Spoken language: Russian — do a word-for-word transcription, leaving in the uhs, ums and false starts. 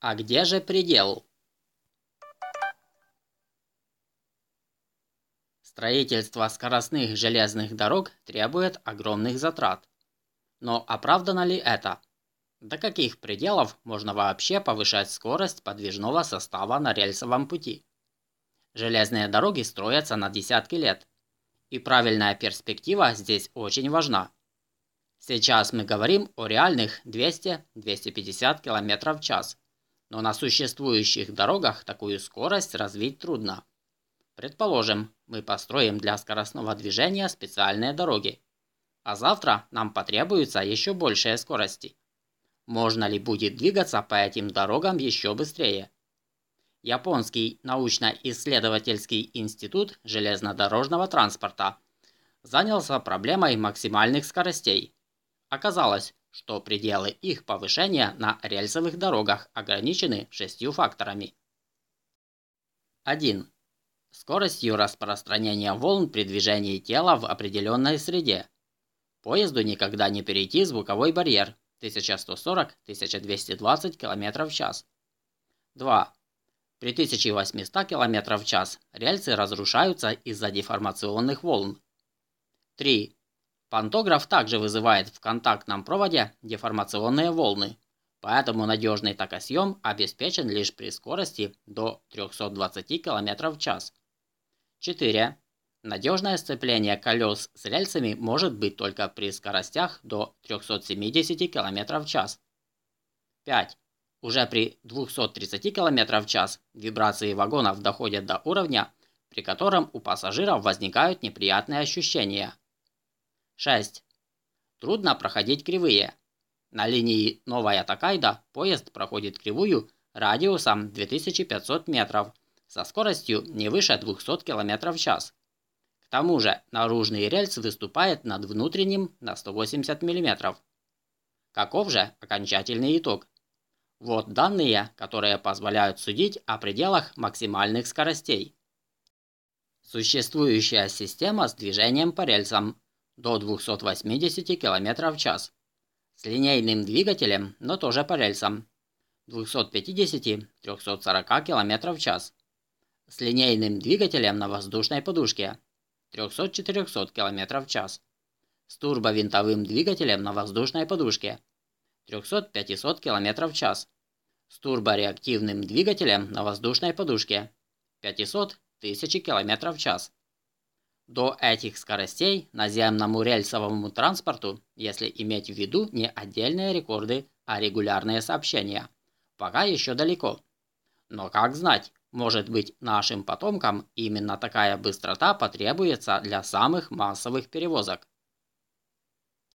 А где же предел? Строительство скоростных железных дорог требует огромных затрат. Но оправдано ли это? До каких пределов можно вообще повышать скорость подвижного состава на рельсовом пути? Железные дороги строятся на десятки лет, и правильная перспектива здесь очень важна. Сейчас мы говорим о реальных двести - двести пятьдесят км в час, но на существующих дорогах такую скорость развить трудно. Предположим, мы построим для скоростного движения специальные дороги, а завтра нам потребуется еще большие скорости. Можно ли будет двигаться по этим дорогам еще быстрее? Японский научно-исследовательский институт железнодорожного транспорта занялся проблемой максимальных скоростей. Оказалось, что пределы их повышения на рельсовых дорогах ограничены шестью факторами. один. Скоростью распространения волн при движении тела в определенной среде. Поезду никогда не перейти звуковой барьер тысяча сто сорок - тысяча двести двадцать км в час. два. При тысяче восьмистах км в час рельсы разрушаются из-за деформационных волн. три. Пантограф также вызывает в контактном проводе деформационные волны, поэтому надежный токосъем обеспечен лишь при скорости до трёхсот двадцати км в час. четыре. Надежное сцепление колес с рельсами может быть только при скоростях до трёхсот семидесяти км в час. пять. Уже при двухстах тридцати км в час вибрации вагонов доходят до уровня, при котором у пассажиров возникают неприятные ощущения. шесть. Трудно проходить кривые. На линии Новая Токайдо поезд проходит кривую радиусом две тысячи пятьсот метров со скоростью не выше двухсот км в час. К тому же наружный рельс выступает над внутренним на сто восемьдесят мм. Каков же окончательный итог? Вот данные, которые позволяют судить о пределах максимальных скоростей. Существующая система с движением по рельсам до двухсот восьмидесяти км в час, с линейным двигателем, но тоже по рельсам, двухсот пятидесяти - трёхсот сорока км в час, с линейным двигателем на воздушной подушке, трёхсот - четырёхсот км в час, с турбовинтовым двигателем на воздушной подушке, трёхсот - пятисот км в час, с турбореактивным двигателем на воздушной подушке, пятисот - тысячи км в час. До этих скоростей наземному рельсовому транспорту, если иметь в виду не отдельные рекорды, а регулярные сообщения, пока еще далеко. Но как знать, может быть, нашим потомкам именно такая быстрота потребуется для самых массовых перевозок.